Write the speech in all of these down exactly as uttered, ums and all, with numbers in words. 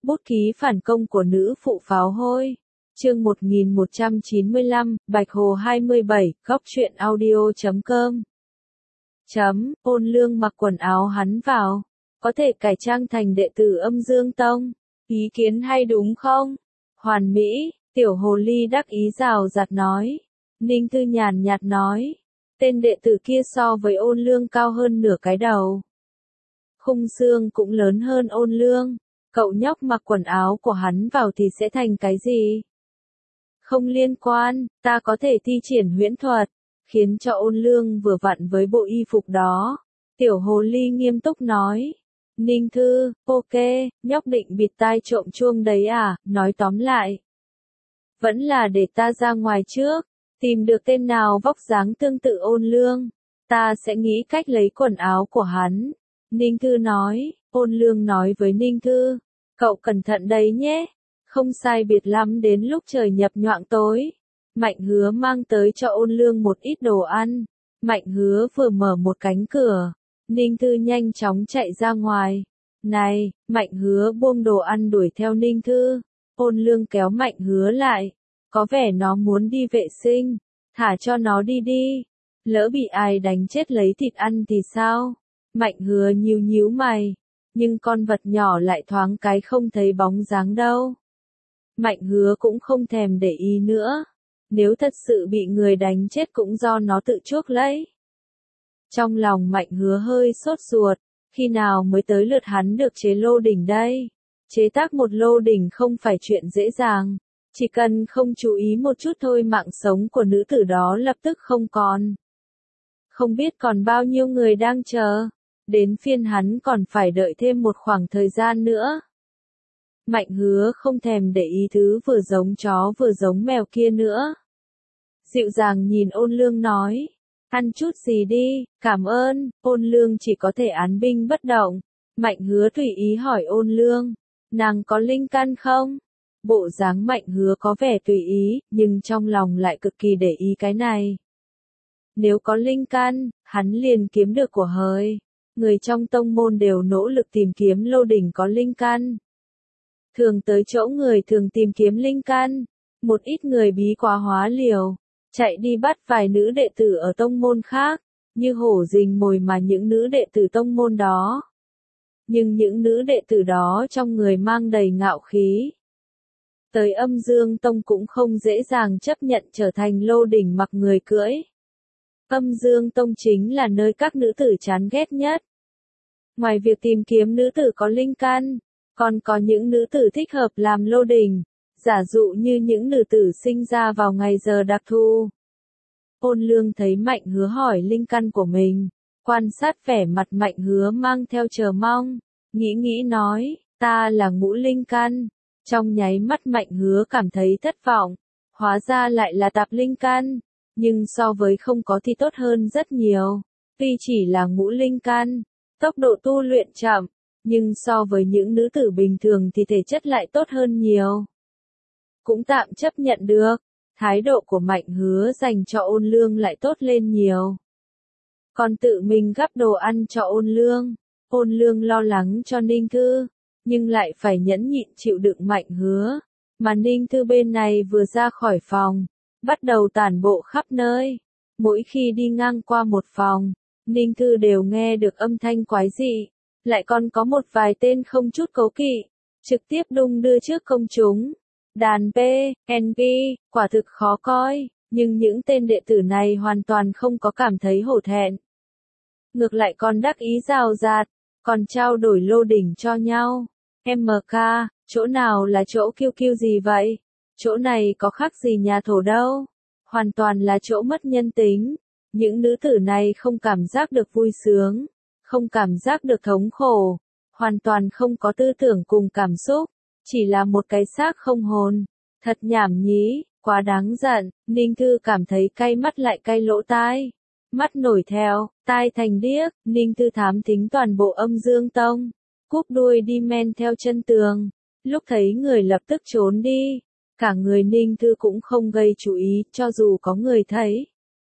Bút ký phản công của nữ phụ pháo hôi. Chương một nghìn một trăm chín mươi lăm, Bạch Hồ hai mươi bảy, góc truyện audio chấm com. Chấm, Ôn Lương mặc quần áo hắn vào. Có thể cải trang thành đệ tử Âm Dương Tông. Ý kiến hay đúng không? Hoàn mỹ, tiểu hồ ly đắc ý rào rạt nói. Ninh Thư nhàn nhạt nói. Tên đệ tử kia so với Ôn Lương cao hơn nửa cái đầu. Khung xương cũng lớn hơn Ôn Lương. Cậu nhóc mặc quần áo của hắn vào thì sẽ thành cái gì? Không liên quan, ta có thể thi triển huyễn thuật, khiến cho Ôn Lương vừa vặn với bộ y phục đó. Tiểu hồ ly nghiêm túc nói. Ninh Thư, ok, nhóc định bịt tai trộm chuông đấy à, nói tóm lại. Vẫn là để ta ra ngoài trước, tìm được tên nào vóc dáng tương tự Ôn Lương, ta sẽ nghĩ cách lấy quần áo của hắn. Ninh Thư nói. Ôn Lương nói với Ninh Thư, cậu cẩn thận đấy nhé, không sai biệt lắm đến lúc trời nhập nhoạng tối. Mạnh Hứa mang tới cho Ôn Lương một ít đồ ăn. Mạnh Hứa vừa mở một cánh cửa, Ninh Thư nhanh chóng chạy ra ngoài. Này, Mạnh Hứa buông đồ ăn đuổi theo Ninh Thư. Ôn Lương kéo Mạnh Hứa lại, có vẻ nó muốn đi vệ sinh, thả cho nó đi đi. Lỡ bị ai đánh chết lấy thịt ăn thì sao? Mạnh Hứa nhíu nhíu mày, nhưng con vật nhỏ lại thoáng cái không thấy bóng dáng đâu. Mạnh Hứa cũng không thèm để ý nữa, nếu thật sự bị người đánh chết cũng do nó tự chuốc lấy. Trong lòng Mạnh Hứa hơi sốt ruột, khi nào mới tới lượt hắn được chế lô đỉnh đây? Chế tác một lô đỉnh không phải chuyện dễ dàng, chỉ cần không chú ý một chút thôi mạng sống của nữ tử đó lập tức không còn. Không biết còn bao nhiêu người đang chờ, đến phiên hắn còn phải đợi thêm một khoảng thời gian nữa. Mạnh Hứa không thèm để ý thứ vừa giống chó vừa giống mèo kia nữa. Dịu dàng nhìn Ôn Lương nói, ăn chút gì đi, cảm ơn. Ôn Lương chỉ có thể án binh bất động. Mạnh Hứa tùy ý hỏi Ôn Lương, nàng có linh căn không? Bộ dáng Mạnh Hứa có vẻ tùy ý, nhưng trong lòng lại cực kỳ để ý cái này. Nếu có linh căn, hắn liền kiếm được của hời. Người trong tông môn đều nỗ lực tìm kiếm lô đỉnh có linh căn. Thường tới chỗ người thường tìm kiếm linh căn, một ít người bí quá hóa liều, chạy đi bắt vài nữ đệ tử ở tông môn khác, như hổ rình mồi mà những nữ đệ tử tông môn đó. Nhưng những nữ đệ tử đó trong người mang đầy ngạo khí. Tới Âm Dương Tông cũng không dễ dàng chấp nhận trở thành lô đỉnh mặc người cưỡi. Âm Dương Tông chính là nơi các nữ tử chán ghét nhất. Ngoài việc tìm kiếm nữ tử có linh căn, còn có những nữ tử thích hợp làm lô đỉnh, giả dụ như những nữ tử sinh ra vào ngày giờ đặc thù. Ôn Lương thấy Mạnh Hứa hỏi linh căn của mình, quan sát vẻ mặt Mạnh Hứa mang theo chờ mong, nghĩ nghĩ nói, ta là ngũ linh căn. Trong nháy mắt Mạnh Hứa cảm thấy thất vọng, hóa ra lại là tạp linh căn, nhưng so với không có thì tốt hơn rất nhiều. Tuy chỉ là ngũ linh căn, tốc độ tu luyện chậm, nhưng so với những nữ tử bình thường thì thể chất lại tốt hơn nhiều. Cũng tạm chấp nhận được, thái độ của Mạnh Hứa dành cho Ôn Lương lại tốt lên nhiều. Còn tự mình gắp đồ ăn cho Ôn Lương, Ôn Lương lo lắng cho Ninh Thư, nhưng lại phải nhẫn nhịn chịu đựng Mạnh Hứa. Mà Ninh Thư bên này vừa ra khỏi phòng, bắt đầu tản bộ khắp nơi. Mỗi khi đi ngang qua một phòng, Ninh Thư đều nghe được âm thanh quái dị. Lại còn có một vài tên không chút cố kỵ, trực tiếp đung đưa trước công chúng. Đàn P, en pê, quả thực khó coi, nhưng những tên đệ tử này hoàn toàn không có cảm thấy hổ thẹn. Ngược lại còn đắc ý rào rạt, còn trao đổi lô đỉnh cho nhau. em ca, chỗ nào là chỗ kiêu kiêu gì vậy? Chỗ này có khác gì nhà thổ đâu. Hoàn toàn là chỗ mất nhân tính. Những nữ tử này không cảm giác được vui sướng, không cảm giác được thống khổ, hoàn toàn không có tư tưởng cùng cảm xúc, chỉ là một cái xác không hồn. Thật nhảm nhí, quá đáng giận. Ninh Thư cảm thấy cay mắt lại cay lỗ tai. Mắt nổi theo, tai thành điếc. Ninh Thư thám thính toàn bộ Âm Dương Tông, cúp đuôi đi men theo chân tường. Lúc thấy người lập tức trốn đi. Cả người Ninh Thư cũng không gây chú ý, cho dù có người thấy,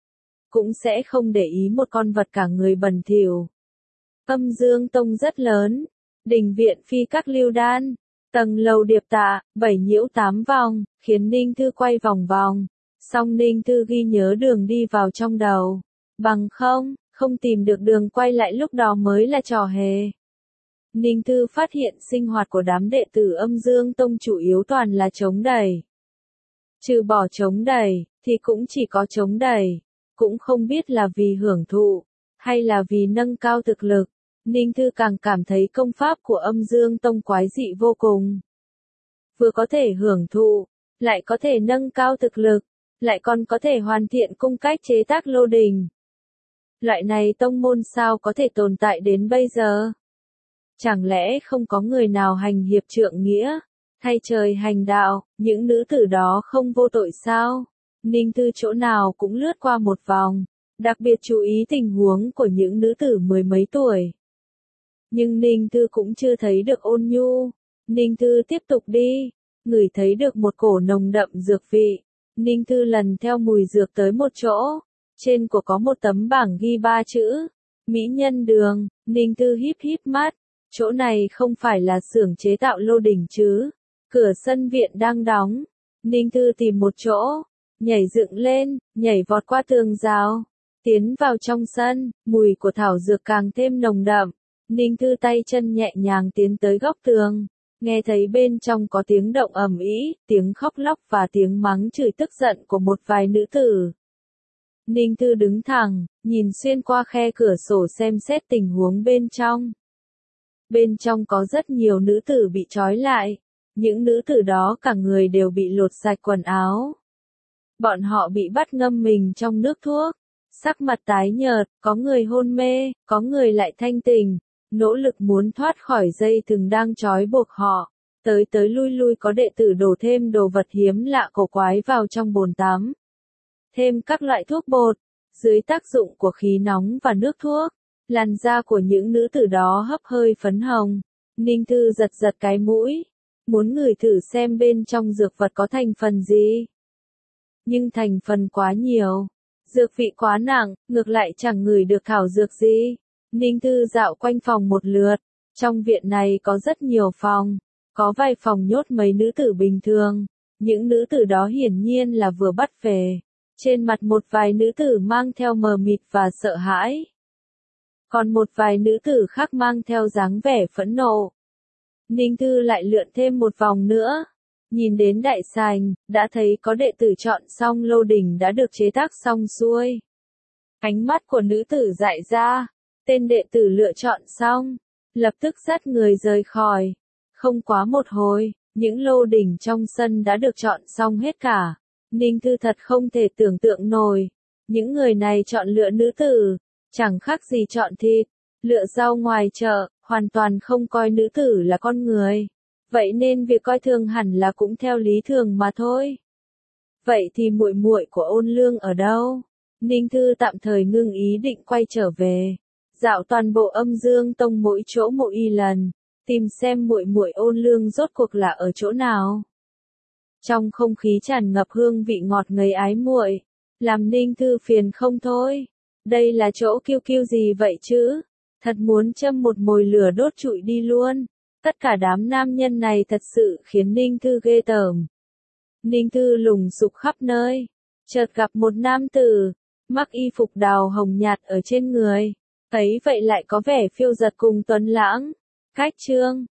cũng sẽ không để ý một con vật cả người bẩn thỉu. Âm Dương Tông rất lớn, đình viện phi các lưu đan, Tầng lầu điệp tạ, bảy nhiễu tám vòng, khiến Ninh Thư quay vòng vòng. Song Ninh Thư ghi nhớ đường đi vào trong đầu. Bằng không, không tìm được đường quay lại lúc đó mới là trò hề. Ninh Thư phát hiện sinh hoạt của đám đệ tử Âm Dương Tông chủ yếu toàn là chống đẩy. Trừ bỏ chống đẩy, thì cũng chỉ có chống đẩy. Cũng không biết là vì hưởng thụ, hay là vì nâng cao thực lực. Ninh Thư càng cảm thấy công pháp của Âm Dương Tông quái dị vô cùng. Vừa có thể hưởng thụ, lại có thể nâng cao thực lực, lại còn có thể hoàn thiện cung cách chế tác lô đình. Loại này tông môn sao có thể tồn tại đến bây giờ? Chẳng lẽ không có người nào hành hiệp trượng nghĩa, thay trời hành đạo, những nữ tử đó không vô tội sao? Ninh Thư chỗ nào cũng lướt qua một vòng, đặc biệt chú ý tình huống của những nữ tử mười mấy tuổi. Nhưng Ninh Thư cũng chưa thấy được Ôn Nhu. Ninh Thư tiếp tục đi, ngửi thấy được một cổ nồng đậm dược vị. Ninh Thư lần theo mùi dược tới một chỗ, trên của có một tấm bảng ghi ba chữ, Mỹ Nhân Đường. Ninh Thư híp híp mắt, chỗ này không phải là xưởng chế tạo lô đỉnh chứ? Cửa sân viện đang đóng. Ninh Thư tìm một chỗ, nhảy dựng lên, nhảy vọt qua tường rào, tiến vào trong sân, mùi của thảo dược càng thêm nồng đậm. Ninh Thư tay chân nhẹ nhàng tiến tới góc tường, nghe thấy bên trong có tiếng động ầm ĩ, tiếng khóc lóc và tiếng mắng chửi tức giận của một vài nữ tử. Ninh Thư đứng thẳng, nhìn xuyên qua khe cửa sổ xem xét tình huống bên trong. Bên trong có rất nhiều nữ tử bị trói lại, những nữ tử đó cả người đều bị lột sạch quần áo. Bọn họ bị bắt ngâm mình trong nước thuốc, sắc mặt tái nhợt, có người hôn mê, có người lại thanh tỉnh, nỗ lực muốn thoát khỏi dây thừng đang trói buộc họ. Tới tới lui lui có đệ tử đổ thêm đồ vật hiếm lạ cổ quái vào trong bồn tắm. Thêm các loại thuốc bột, dưới tác dụng của khí nóng và nước thuốc, làn da của những nữ tử đó hấp hơi phấn hồng. Ninh Thư giật giật cái mũi, muốn ngửi thử xem bên trong dược vật có thành phần gì. Nhưng thành phần quá nhiều, dược vị quá nặng, ngược lại chẳng ngửi được thảo dược gì. Ninh Thư dạo quanh phòng một lượt, trong viện này có rất nhiều phòng, có vài phòng nhốt mấy nữ tử bình thường, những nữ tử đó hiển nhiên là vừa bắt về, trên mặt một vài nữ tử mang theo mờ mịt và sợ hãi. Còn một vài nữ tử khác mang theo dáng vẻ phẫn nộ. Ninh Thư lại lượn thêm một vòng nữa, nhìn đến đại sảnh, đã thấy có đệ tử chọn xong lô đỉnh đã được chế tác xong xuôi. Ánh mắt của nữ tử dại ra. Tên đệ tử lựa chọn xong, lập tức dắt người rời khỏi. Không quá một hồi, những lô đỉnh trong sân đã được chọn xong hết cả. Ninh Thư thật không thể tưởng tượng nổi. Những người này chọn lựa nữ tử, chẳng khác gì chọn thịt, lựa rau ngoài chợ, hoàn toàn không coi nữ tử là con người. Vậy nên việc coi thường hẳn là cũng theo lý thường mà thôi. Vậy thì muội muội của Ôn Lương ở đâu? Ninh Thư tạm thời ngưng ý định quay trở về. Dạo toàn bộ Âm Dương Tông mỗi chỗ mỗi y lần, tìm xem muội muội Ôn Lương rốt cuộc là ở chỗ nào. Trong không khí tràn ngập hương vị ngọt ngấy ái muội, làm Ninh Thư phiền không thôi. Đây là chỗ kiêu kiêu gì vậy chứ? Thật muốn châm một mồi lửa đốt trụi đi luôn. Tất cả đám nam nhân này thật sự khiến Ninh Thư ghê tởm. Ninh Thư lùng sục khắp nơi, chợt gặp một nam tử, mặc y phục đào hồng nhạt ở trên người. Thấy vậy lại có vẻ phiêu giật cùng tuấn lãng. Cách chương